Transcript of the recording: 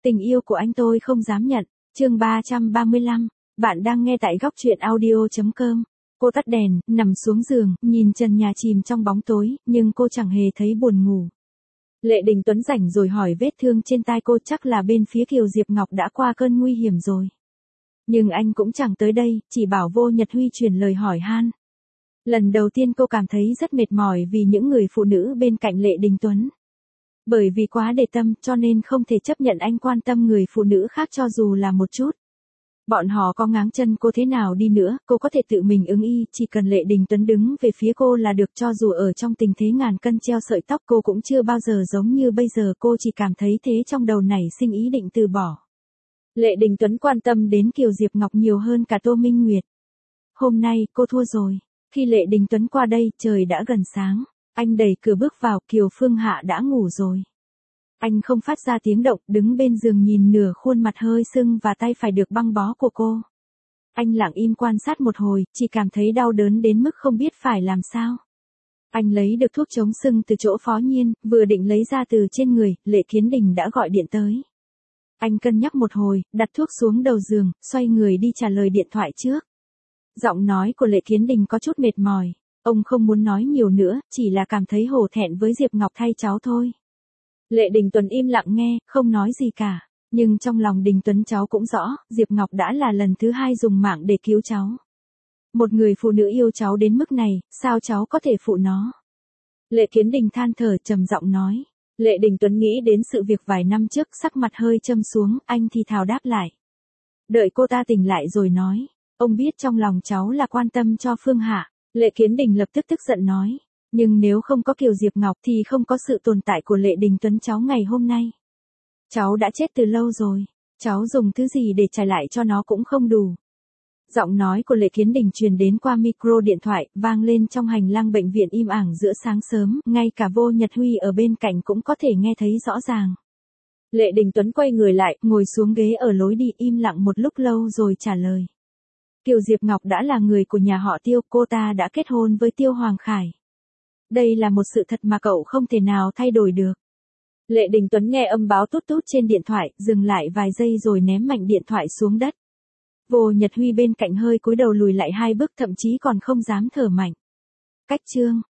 Tình yêu của anh tôi không dám nhận. Chương 335. Bạn đang nghe tại góc truyện audio.com. Cô tắt đèn, nằm xuống giường, nhìn trần nhà chìm trong bóng tối, nhưng cô chẳng hề thấy buồn ngủ. Lệ Đình Tuấn rảnh rồi hỏi vết thương trên tai cô, chắc là bên phía Kiều Diệp Ngọc đã qua cơn nguy hiểm rồi. Nhưng anh cũng chẳng tới đây, chỉ bảo Vô Nhật Huy truyền lời hỏi han. Lần đầu tiên cô cảm thấy rất mệt mỏi vì những người phụ nữ bên cạnh Lệ Đình Tuấn. Bởi vì quá để tâm cho nên không thể chấp nhận anh quan tâm người phụ nữ khác cho dù là một chút. Bọn họ có ngáng chân cô thế nào đi nữa, cô có thể tự mình ứng y, chỉ cần Lệ Đình Tuấn đứng về phía cô là được, cho dù ở trong tình thế ngàn cân treo sợi tóc cô cũng chưa bao giờ giống như bây giờ, cô chỉ cảm thấy thế trong đầu nảy sinh ý định từ bỏ. Lệ Đình Tuấn quan tâm đến Kiều Diệp Ngọc nhiều hơn cả Tô Minh Nguyệt. Hôm nay, cô thua rồi. Khi Lệ Đình Tuấn qua đây, trời đã gần sáng. Anh đẩy cửa bước vào, Kiều Phương Hạ đã ngủ rồi. Anh không phát ra tiếng động, đứng bên giường nhìn nửa khuôn mặt hơi sưng và tay phải được băng bó của cô. Anh lặng im quan sát một hồi, chỉ cảm thấy đau đớn đến mức không biết phải làm sao. Anh lấy được thuốc chống sưng từ chỗ Phó Nhiên, vừa định lấy ra từ trên người, Lệ Kiến Đình đã gọi điện tới. Anh cân nhắc một hồi, đặt thuốc xuống đầu giường, xoay người đi trả lời điện thoại trước. Giọng nói của Lệ Kiến Đình có chút mệt mỏi. Ông không muốn nói nhiều nữa, chỉ là cảm thấy hổ thẹn với Diệp Ngọc thay cháu thôi. Lệ Đình Tuấn im lặng nghe, không nói gì cả. Nhưng trong lòng Đình Tuấn cháu cũng rõ, Diệp Ngọc đã là lần thứ 2 dùng mạng để cứu cháu. Một người phụ nữ yêu cháu đến mức này, sao cháu có thể phụ nó? Lệ Kiến Đình than thở trầm giọng nói. Lệ Đình Tuấn nghĩ đến sự việc vài năm trước, sắc mặt hơi châm xuống, anh thì thào đáp lại. Đợi cô ta tỉnh lại rồi nói. Ông biết trong lòng cháu là quan tâm cho Phương Hạ. Lệ Kiến Đình lập tức tức giận nói. Nhưng nếu không có Kiều Diệp Ngọc thì không có sự tồn tại của Lệ Đình Tuấn cháu ngày hôm nay. Cháu đã chết từ lâu rồi. Cháu dùng thứ gì để trả lại cho nó cũng không đủ. Giọng nói của Lệ Kiến Đình truyền đến qua micro điện thoại, vang lên trong hành lang bệnh viện im ắng giữa sáng sớm, ngay cả Vô Nhật Huy ở bên cạnh cũng có thể nghe thấy rõ ràng. Lệ Đình Tuấn quay người lại, ngồi xuống ghế ở lối đi, im lặng một lúc lâu rồi trả lời. Kiều Diệp Ngọc đã là người của nhà họ Tiêu, cô ta đã kết hôn với Tiêu Hoàng Khải. Đây là một sự thật mà cậu không thể nào thay đổi được. Lệ Đình Tuấn nghe âm báo tút tút trên điện thoại, dừng lại vài giây rồi ném mạnh điện thoại xuống đất. Vô Nhật Huy bên cạnh hơi cúi đầu lùi lại 2 bước, thậm chí còn không dám thở mạnh. Cách chương.